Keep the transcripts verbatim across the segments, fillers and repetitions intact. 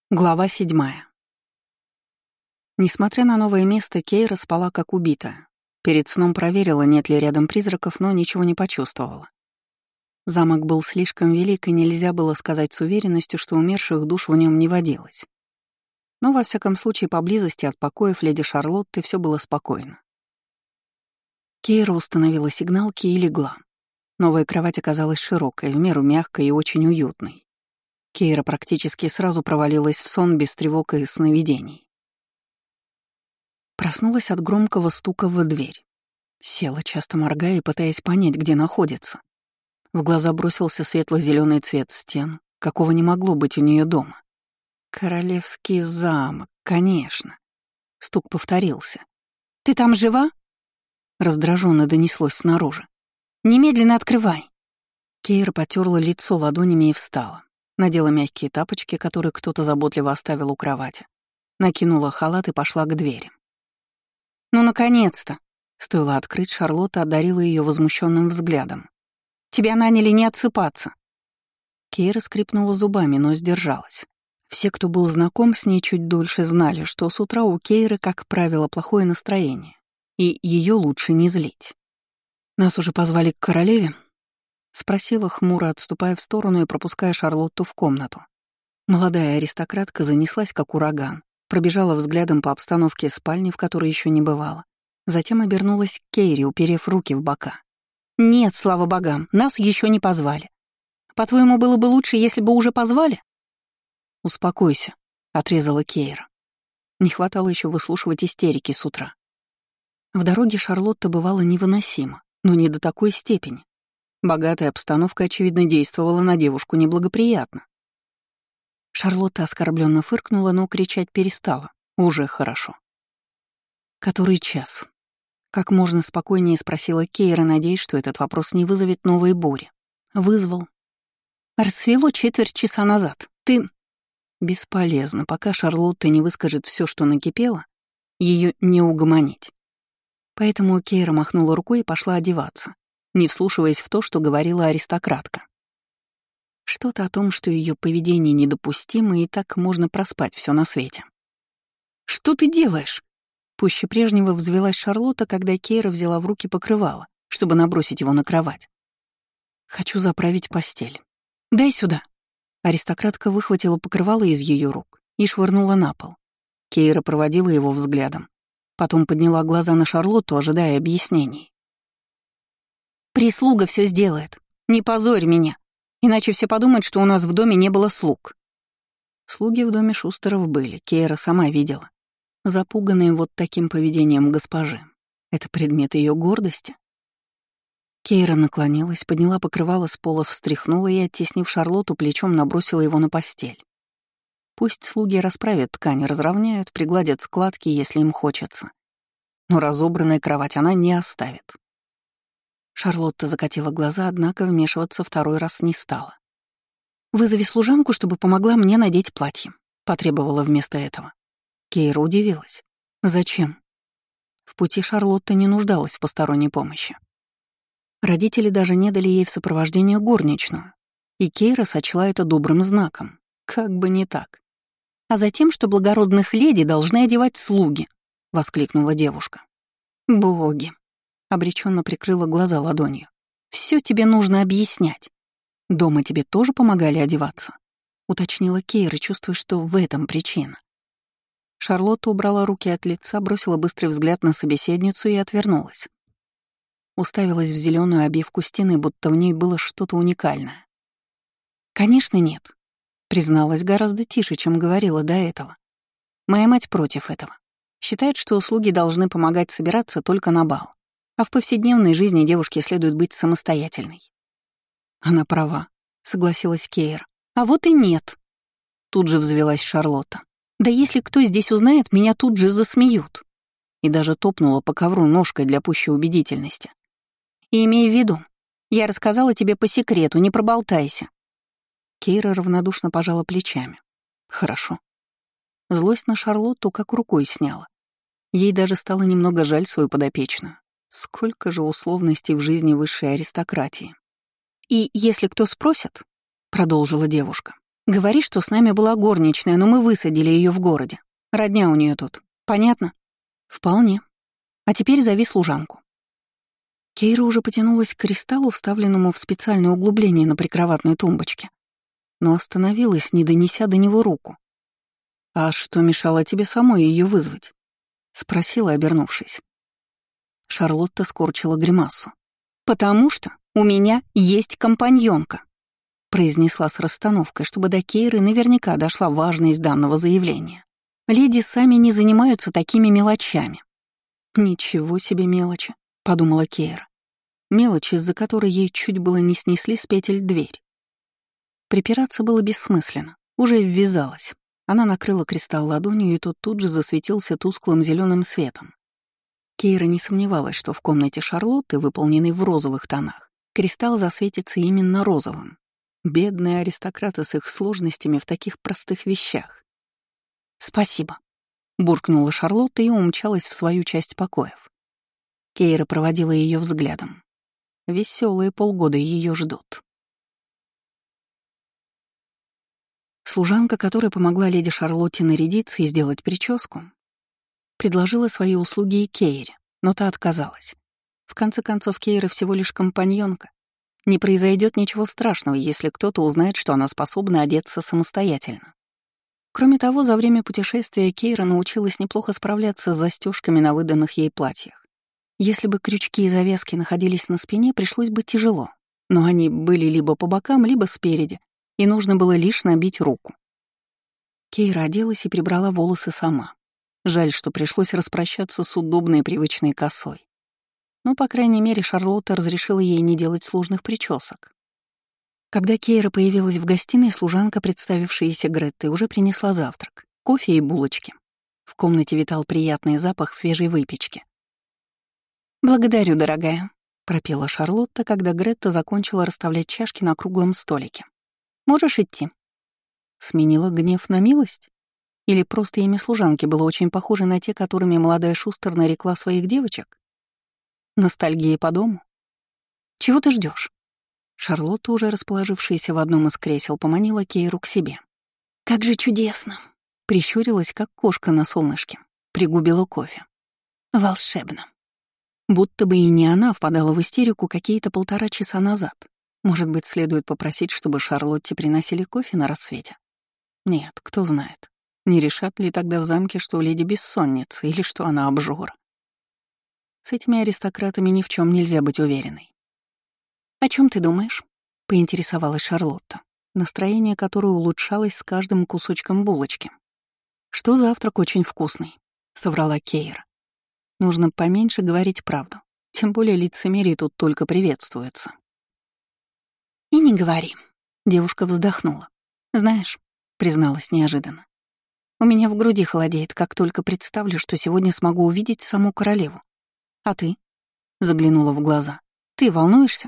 Глава седьмая. Несмотря на новое место, Кейра спала как убитая. Перед сном проверила, нет ли рядом призраков, но ничего не почувствовала. Замок был слишком велик, и нельзя было сказать с уверенностью, что умерших душ в нем не водилось. Но, во всяком случае, поблизости от покоев леди Шарлотты все было спокойно. Кейра установила сигналки и легла. Новая кровать оказалась широкой, в меру мягкой и очень уютной. Кейра практически сразу провалилась в сон без тревог и сновидений. Проснулась от громкого стука в дверь. Села, часто моргая и пытаясь понять, где находится. В глаза бросился светло-зеленый цвет стен, какого не могло быть у нее дома. Королевский замок, конечно. Стук повторился. «Ты там жива?» Раздраженно донеслось снаружи. «Немедленно открывай!» Кейра потерла лицо ладонями и встала. Надела мягкие тапочки, которые кто-то заботливо оставил у кровати. Накинула халат и пошла к двери. «Ну, наконец-то!» Стоило открыть, Шарлотта одарила ее возмущенным взглядом. «Тебя наняли не отсыпаться!» Кейра скрипнула зубами, но сдержалась. Все, кто был знаком с ней чуть дольше, знали, что с утра у Кейры, как правило, плохое настроение, и ее лучше не злить. «Нас уже позвали к королеве?» — спросила хмуро, отступая в сторону и пропуская Шарлотту в комнату. Молодая аристократка занеслась, как ураган, пробежала взглядом по обстановке спальни, в которой еще не бывала. Затем обернулась к Кейре, уперев руки в бока. «Нет, слава богам, нас еще не позвали. По-твоему, было бы лучше, если бы уже позвали?» «Успокойся», — отрезала Кейра. Не хватало еще выслушивать истерики с утра. В дороге Шарлотта бывала невыносима, но не до такой степени. Богатая обстановка, очевидно, действовала на девушку неблагоприятно. Шарлотта оскорбленно фыркнула, но кричать перестала. Уже хорошо. «Который час?» Как можно спокойнее спросила Кейра, надеясь, что этот вопрос не вызовет новой бури. Вызвал. «Рассвело четверть часа назад. Ты...» Бесполезно, пока Шарлотта не выскажет все, что накипело, ее не угомонить. Поэтому Кейра махнула рукой и пошла одеваться, не вслушиваясь в то, что говорила аристократка. Что-то о том, что ее поведение недопустимо, и так можно проспать все на свете. «Что ты делаешь?» Пуще прежнего взвилась Шарлотта, когда Кейра взяла в руки покрывало, чтобы набросить его на кровать. «Хочу заправить постель. Дай сюда». Аристократка выхватила покрывало из ее рук и швырнула на пол. Кейра проводила его взглядом. Потом подняла глаза на Шарлотту, ожидая объяснений. «Прислуга все сделает. Не позорь меня, иначе все подумают, что у нас в доме не было слуг». Слуги в доме Шустеров были, Кейра сама видела. Запуганные вот таким поведением госпожи. Это предмет ее гордости. Кейра наклонилась, подняла покрывало с пола, встряхнула и, оттеснив Шарлотту, плечом набросила его на постель. Пусть слуги расправят ткань, разровняют, пригладят складки, если им хочется. Но разобранная кровать она не оставит. Шарлотта закатила глаза, однако вмешиваться второй раз не стала. «Вызови служанку, чтобы помогла мне надеть платье», — потребовала вместо этого. Кейра удивилась. «Зачем?» В пути Шарлотта не нуждалась в посторонней помощи. Родители даже не дали ей в сопровождение горничную, и Кейра сочла это добрым знаком. Как бы не так. «А затем, что благородных леди должны одевать слуги», — воскликнула девушка. «Боги!» — обреченно прикрыла глаза ладонью. «Все тебе нужно объяснять. Дома тебе тоже помогали одеваться?» — уточнила Кейра, чувствуя, что в этом причина. Шарлотта убрала руки от лица, бросила быстрый взгляд на собеседницу и отвернулась. Уставилась в зеленую обивку стены, будто в ней было что-то уникальное. «Конечно, нет», — призналась гораздо тише, чем говорила до этого. «Моя мать против этого. Считает, что услуги должны помогать собираться только на бал, а в повседневной жизни девушке следует быть самостоятельной». «Она права», — согласилась Кейра. «А вот и нет», — тут же взвилась Шарлотта. «Да если кто здесь узнает, меня тут же засмеют». И даже топнула по ковру ножкой для пущей убедительности. «И имей в виду, я рассказала тебе по секрету, не проболтайся». Кейра равнодушно пожала плечами. «Хорошо». Злость на Шарлотту как рукой сняла. Ей даже стало немного жаль свою подопечную. Сколько же условностей в жизни высшей аристократии. «И если кто спросит», — продолжила девушка, Говори, что с нами была горничная, но мы высадили ее в городе. Родня у нее тут. Понятно? Вполне. А теперь зови служанку. Кейра уже потянулась к кристаллу, вставленному в специальное углубление на прикроватной тумбочке, но остановилась, не донеся до него руку. «А что мешало тебе самой ее вызвать?» — спросила, обернувшись. Шарлотта скорчила гримасу. «Потому что у меня есть компаньонка», — произнесла с расстановкой, чтобы до Кейры наверняка дошла важность данного заявления. «Леди сами не занимаются такими мелочами». «Ничего себе мелочи», — подумала Кейра. Мелочь, из-за которой ей чуть было не снесли с петель дверь. Припираться было бессмысленно, уже ввязалась. Она накрыла кристалл ладонью, и тот тут же засветился тусклым зеленым светом. Кейра не сомневалась, что в комнате Шарлотты, выполненной в розовых тонах, кристалл засветится именно розовым. Бедные аристократы с их сложностями в таких простых вещах. «Спасибо», — буркнула Шарлотта и умчалась в свою часть покоев. Кейра проводила ее взглядом. Веселые полгода ее ждут. Служанка, которая помогла леди Шарлотте нарядиться и сделать прическу, предложила свои услуги и Кейре, но та отказалась. В конце концов, Кейра всего лишь компаньонка. Не произойдет ничего страшного, если кто-то узнает, что она способна одеться самостоятельно. Кроме того, за время путешествия Кейра научилась неплохо справляться с застежками на выданных ей платьях. Если бы крючки и завязки находились на спине, пришлось бы тяжело, но они были либо по бокам, либо спереди, и нужно было лишь набить руку. Кейра оделась и прибрала волосы сама. Жаль, что пришлось распрощаться с удобной привычной косой. Но, по крайней мере, Шарлотта разрешила ей не делать сложных причесок. Когда Кейра появилась в гостиной, служанка, представившаяся Греттой, уже принесла завтрак, кофе и булочки. В комнате витал приятный запах свежей выпечки. «Благодарю, дорогая», — пропела Шарлотта, когда Гретта закончила расставлять чашки на круглом столике. «Можешь идти». Сменила гнев на милость? Или просто имя служанки было очень похоже на те, которыми молодая Шустер нарекла своих девочек? Ностальгия по дому? Чего ты ждешь? Шарлотта, уже расположившаяся в одном из кресел, поманила Кейру к себе. «Как же чудесно!» Прищурилась, как кошка на солнышке. Пригубила кофе. «Волшебно!» Будто бы и не она впадала в истерику какие-то полтора часа назад. Может быть, следует попросить, чтобы Шарлотте приносили кофе на рассвете? Нет, кто знает. Не решат ли тогда в замке, что леди бессонница или что она обжора? С этими аристократами ни в чем нельзя быть уверенной. «О чем ты думаешь?» — поинтересовалась Шарлотта, настроение которой улучшалось с каждым кусочком булочки. «Что завтрак очень вкусный», — соврала Кейра. «Нужно поменьше говорить правду, тем более лицемерие тут только приветствуется». «И не говори», — девушка вздохнула. «Знаешь», — призналась неожиданно, «у меня в груди холодеет, как только представлю, что сегодня смогу увидеть саму королеву. А ты?» — заглянула в глаза. «Ты волнуешься?»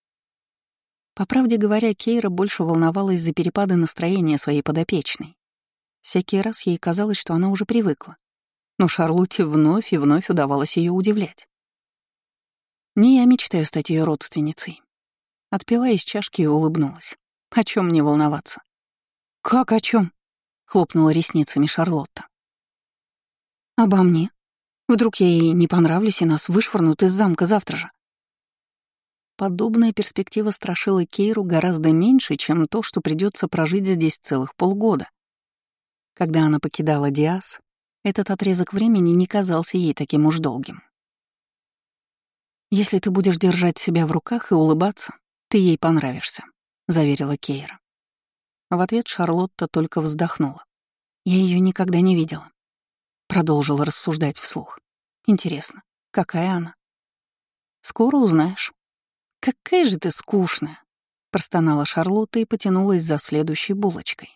По правде говоря, Кейра больше волновалась за перепады настроения своей подопечной. Всякий раз ей казалось, что она уже привыкла. Но Шарлотте вновь и вновь удавалось ее удивлять. Не я мечтаю стать ее родственницей. Отпила из чашки и улыбнулась. О чем мне волноваться? «Как о чем? Хлопнула ресницами Шарлотта. «Обо мне. Вдруг я ей не понравлюсь, и нас вышвырнут из замка завтра же». Подобная перспектива страшила Кейру гораздо меньше, чем то, что придется прожить здесь целых полгода. Когда она покидала Диас, этот отрезок времени не казался ей таким уж долгим. «Если ты будешь держать себя в руках и улыбаться, ты ей понравишься», — заверила Кейра. В ответ Шарлотта только вздохнула. «Я ее никогда не видела», — продолжила рассуждать вслух. «Интересно, какая она?» «Скоро узнаешь». «Какая же ты скучная», — простонала Шарлотта и потянулась за следующей булочкой.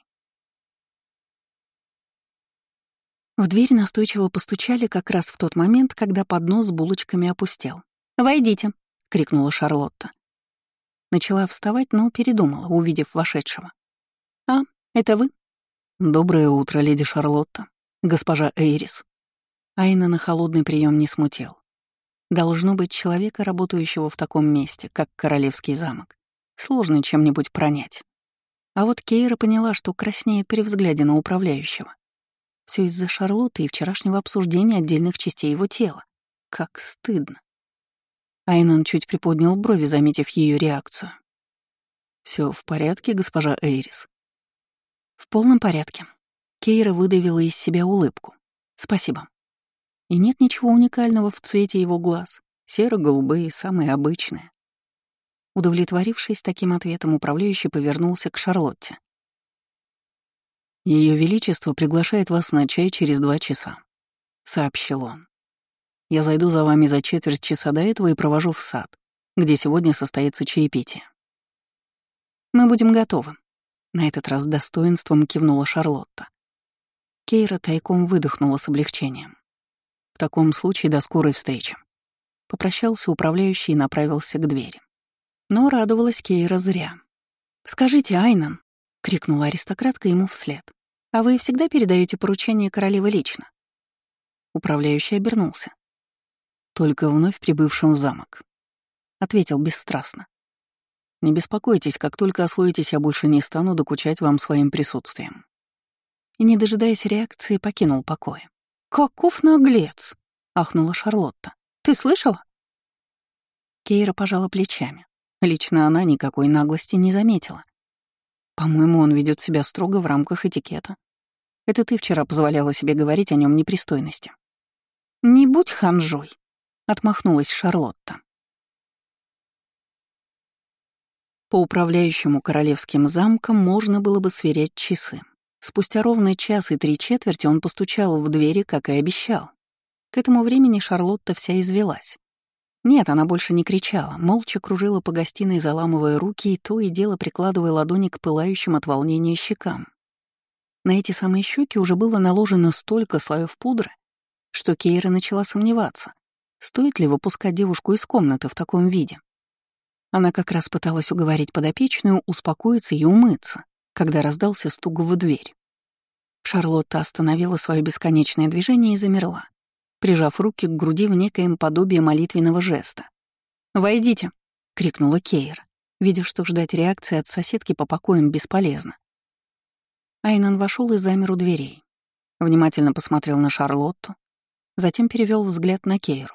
В дверь настойчиво постучали как раз в тот момент, когда поднос с булочками опустел. «Войдите», — крикнула Шарлотта. Начала вставать, но передумала, увидев вошедшего. «А, это вы?» «Доброе утро, леди Шарлотта, госпожа Эйрис». Айна на холодный прием не смутил. Должно быть, человека, работающего в таком месте, как Королевский замок, сложно чем-нибудь пронять. А вот Кейра поняла, что краснеет при взгляде на управляющего. Все из-за Шарлотты и вчерашнего обсуждения отдельных частей его тела. Как стыдно. Айнан чуть приподнял брови, заметив ее реакцию. Все в порядке, госпожа Эйрис?» «В полном порядке». Кейра выдавила из себя улыбку. «Спасибо». И нет ничего уникального в цвете его глаз. Серо-голубые, самые обычные. Удовлетворившись таким ответом, управляющий повернулся к Шарлотте. «Ее Величество приглашает вас на чай через два часа», — сообщил он. «Я зайду за вами за четверть часа до этого и провожу в сад, где сегодня состоится чаепитие». «Мы будем готовы», — на этот раз с достоинством кивнула Шарлотта. Кейра тайком выдохнула с облегчением. «В таком случае до скорой встречи». Попрощался управляющий и направился к двери. Но радовалась Кейра зря. «Скажите, Айнан», — крикнула аристократка ему вслед, «а вы всегда передаете поручения королевы лично?» Управляющий обернулся. «Только вновь прибывшим в замок», — ответил бесстрастно. «Не беспокойтесь, как только освоитесь, я больше не стану докучать вам своим присутствием». И, не дожидаясь реакции, покинул покои. «Каков наглец!» — ахнула Шарлотта. «Ты слышала?» Кейра пожала плечами. Лично она никакой наглости не заметила. «По-моему, он ведет себя строго в рамках этикета. Это ты вчера позволяла себе говорить о нем непристойности». «Не будь ханжой», — отмахнулась Шарлотта. По управляющему королевским замком можно было бы сверять часы. Спустя ровно час и три четверти он постучал в двери, как и обещал. К этому времени Шарлотта вся извелась. Нет, она больше не кричала, молча кружила по гостиной, заламывая руки и то и дело прикладывая ладони к пылающим от волнения щекам. На эти самые щеки уже было наложено столько слоев пудры, что Кейра начала сомневаться, стоит ли выпускать девушку из комнаты в таком виде. Она как раз пыталась уговорить подопечную успокоиться и умыться, когда раздался стук в дверь. Шарлотта остановила свое бесконечное движение и замерла, прижав руки к груди в некоем подобии молитвенного жеста. «Войдите!» — крикнула Кейра, видя, что ждать реакции от соседки по покоям бесполезно. Айнан вошел и замер у дверей. Внимательно посмотрел на Шарлотту, затем перевел взгляд на Кейру.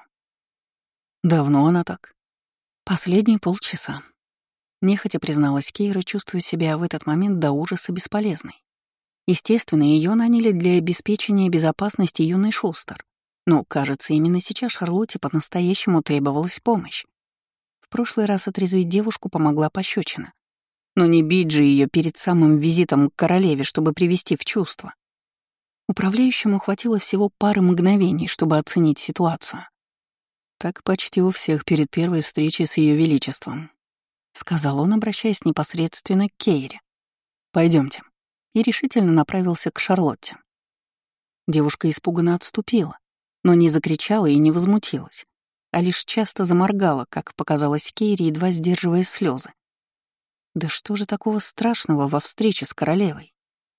«Давно она так?» «Последние полчаса», — нехотя призналась Кейра, чувствуя себя в этот момент до ужаса бесполезной. Естественно, ее наняли для обеспечения безопасности юный Шустер, но, кажется, именно сейчас Шарлотте по-настоящему требовалась помощь. В прошлый раз отрезвить девушку помогла пощечина, но не бить же ее перед самым визитом к королеве, чтобы привести в чувство. Управляющему хватило всего пары мгновений, чтобы оценить ситуацию. «Так почти у всех перед первой встречей с Ее Величеством», — сказал он, обращаясь непосредственно к Кейре. «Пойдемте», и решительно направился к Шарлотте. Девушка испуганно отступила, но не закричала и не возмутилась, а лишь часто заморгала, как показалось Кейре, едва сдерживая слезы. Да что же такого страшного во встрече с королевой?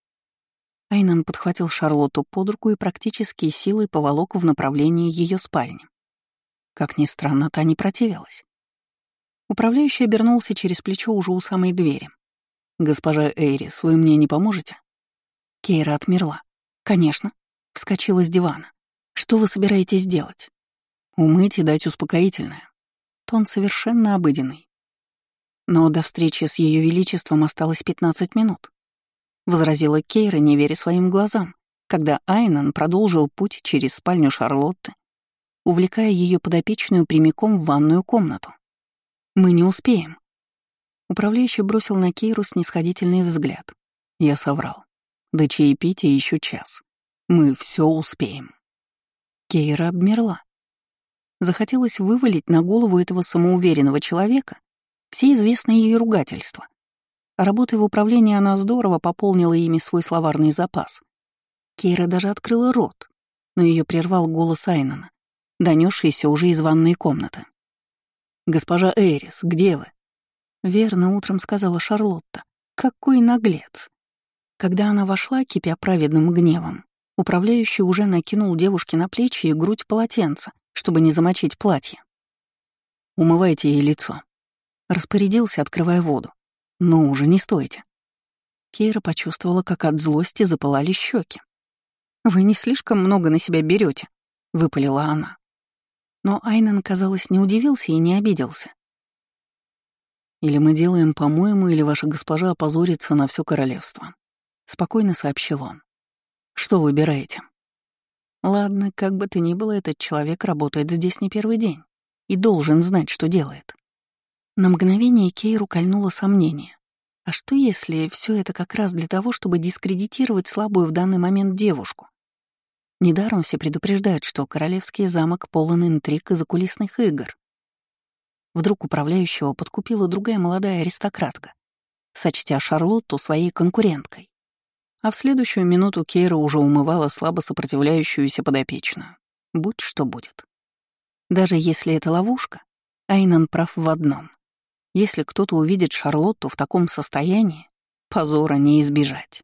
Айнан подхватил Шарлотту под руку и практически силой поволок в направлении ее спальни. Как ни странно, та не противилась. Управляющий обернулся через плечо уже у самой двери. «Госпожа Эйрис, вы мне не поможете?» Кейра отмерла. «Конечно», — вскочила с дивана. «Что вы собираетесь делать?» «Умыть и дать успокоительное». Тон совершенно обыденный. «Но до встречи с Ее Величеством осталось пятнадцать минут», — возразила Кейра, не веря своим глазам, когда Айнан продолжил путь через спальню Шарлотты, увлекая ее подопечную прямиком в ванную комнату. «Мы не успеем». Управляющий бросил на Кейру снисходительный взгляд. Я соврал. До чаепития еще час. Мы все успеем. Кейра обмерла. Захотелось вывалить на голову этого самоуверенного человека все известные ей ругательства. Работая в управлении, она здорово пополнила ими свой словарный запас. Кейра даже открыла рот, но ее прервал голос Айнана, донесшийся уже из ванной комнаты. «Госпожа Эйрис, где вы?» «Верно, утром сказала Шарлотта. Какой наглец!» Когда она вошла, кипя праведным гневом, управляющий уже накинул девушке на плечи и грудь полотенца, чтобы не замочить платье. «Умывайте ей лицо», — распорядился, открывая воду. «Ну уже не стойте». Кейра почувствовала, как от злости запылали щеки. «Вы не слишком много на себя берете, выпалила она. Но Айнан, казалось, не удивился и не обиделся. «Или мы делаем, по-моему, или ваша госпожа опозорится на все королевство», — спокойно сообщил он. «Что выбираете?» «Ладно, как бы то ни было, этот человек работает здесь не первый день и должен знать, что делает». На мгновение Кейру кольнуло сомнение. А что если все это как раз для того, чтобы дискредитировать слабую в данный момент девушку? Недаром все предупреждают, что королевский замок полон интриг и закулисных игр. Вдруг управляющего подкупила другая молодая аристократка, сочтя Шарлотту своей конкуренткой. А в следующую минуту Кейра уже умывала слабо сопротивляющуюся подопечную. Будь что будет. Даже если это ловушка, Айнан прав в одном. Если кто-то увидит Шарлотту в таком состоянии, позора не избежать.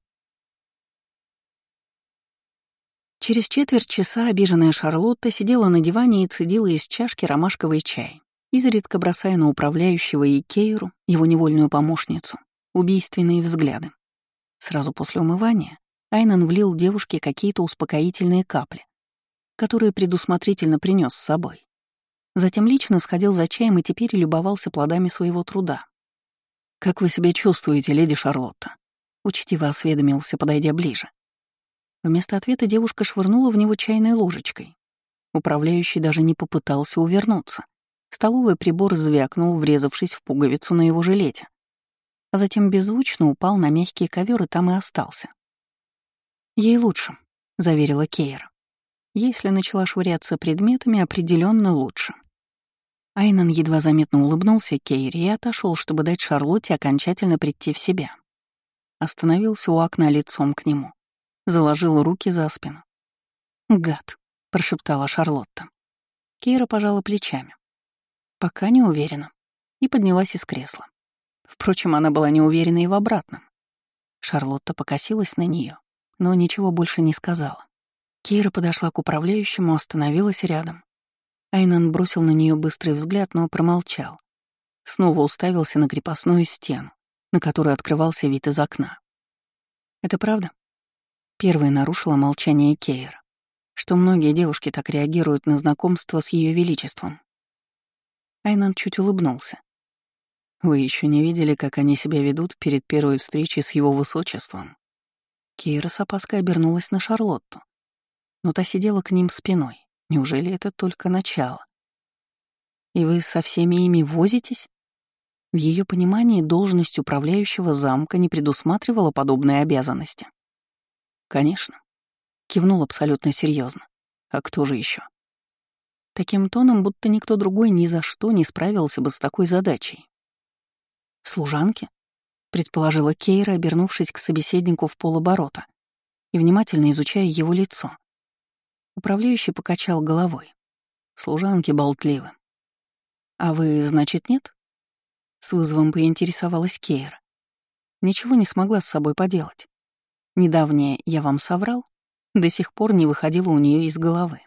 Через четверть часа обиженная Шарлотта сидела на диване и цедила из чашки ромашковый чай, изредка бросая на управляющего и Кейру, его невольную помощницу, убийственные взгляды. Сразу после умывания Айнан влил девушке какие-то успокоительные капли, которые предусмотрительно принес с собой. Затем лично сходил за чаем и теперь любовался плодами своего труда. «Как вы себя чувствуете, леди Шарлотта?» — учтиво осведомился, подойдя ближе. Вместо ответа девушка швырнула в него чайной ложечкой. Управляющий даже не попытался увернуться. Столовый прибор звякнул, врезавшись в пуговицу на его жилете. А затем беззвучно упал на мягкий ковер и там и остался. «Ей лучше», — заверила Кейра. Если начала швыряться предметами, определенно лучше. Айнан едва заметно улыбнулся Кейре и отошел, чтобы дать Шарлотте окончательно прийти в себя. Остановился у окна лицом к нему. Заложил руки за спину. «Гад», — прошептала Шарлотта. Кейра пожала плечами. «Пока не уверена», и поднялась из кресла. Впрочем, она была не уверена и в обратном. Шарлотта покосилась на нее, но ничего больше не сказала. Кейра подошла к управляющему, остановилась рядом. Айнан бросил на нее быстрый взгляд, но промолчал. Снова уставился на крепостную стену, на которой открывался вид из окна. «Это правда?» Первой нарушила молчание Кейра, что многие девушки так реагируют на знакомство с Ее Величеством. Айнан чуть улыбнулся. «Вы еще не видели, как они себя ведут перед первой встречей с Его Высочеством?» Кейра с опаской обернулась на Шарлотту, но та сидела к ним спиной. Неужели это только начало? «И вы со всеми ими возитесь?» В ее понимании должность управляющего замка не предусматривала подобные обязанности. «Конечно», — кивнул абсолютно серьезно. «А кто же еще? Таким тоном, будто никто другой ни за что не справился бы с такой задачей. «Служанки?» — предположила Кейра, обернувшись к собеседнику в полоборота и внимательно изучая его лицо. Управляющий покачал головой. «Служанки болтливы». «А вы, значит, нет?» С вызовом поинтересовалась Кейра. Ничего не смогла с собой поделать. Недавнее «я вам соврал» до сих пор не выходило у нее из головы.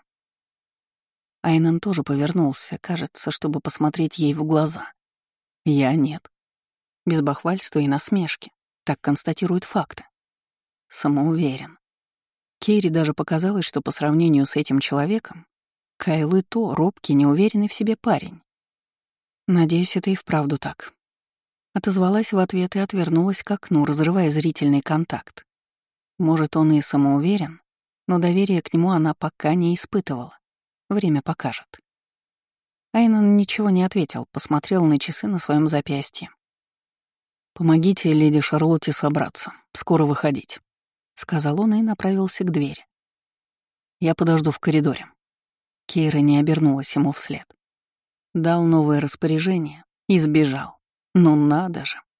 Айнан тоже повернулся, кажется, чтобы посмотреть ей в глаза. «Я нет». Без бахвальства и насмешки. Так констатируют факты. Самоуверен. Кейре даже показалось, что по сравнению с этим человеком Кайл и то робкий, неуверенный в себе парень. Надеюсь, это и вправду так. Отозвалась в ответ и отвернулась к окну, разрывая зрительный контакт. Может, он и самоуверен, но доверия к нему она пока не испытывала. Время покажет. Айнан ничего не ответил, посмотрел на часы на своем запястье. «Помогите леди Шарлотте собраться, скоро выходить», — сказал он и направился к двери. «Я подожду в коридоре». Кейра не обернулась ему вслед. Дал новое распоряжение и сбежал. Ну надо же.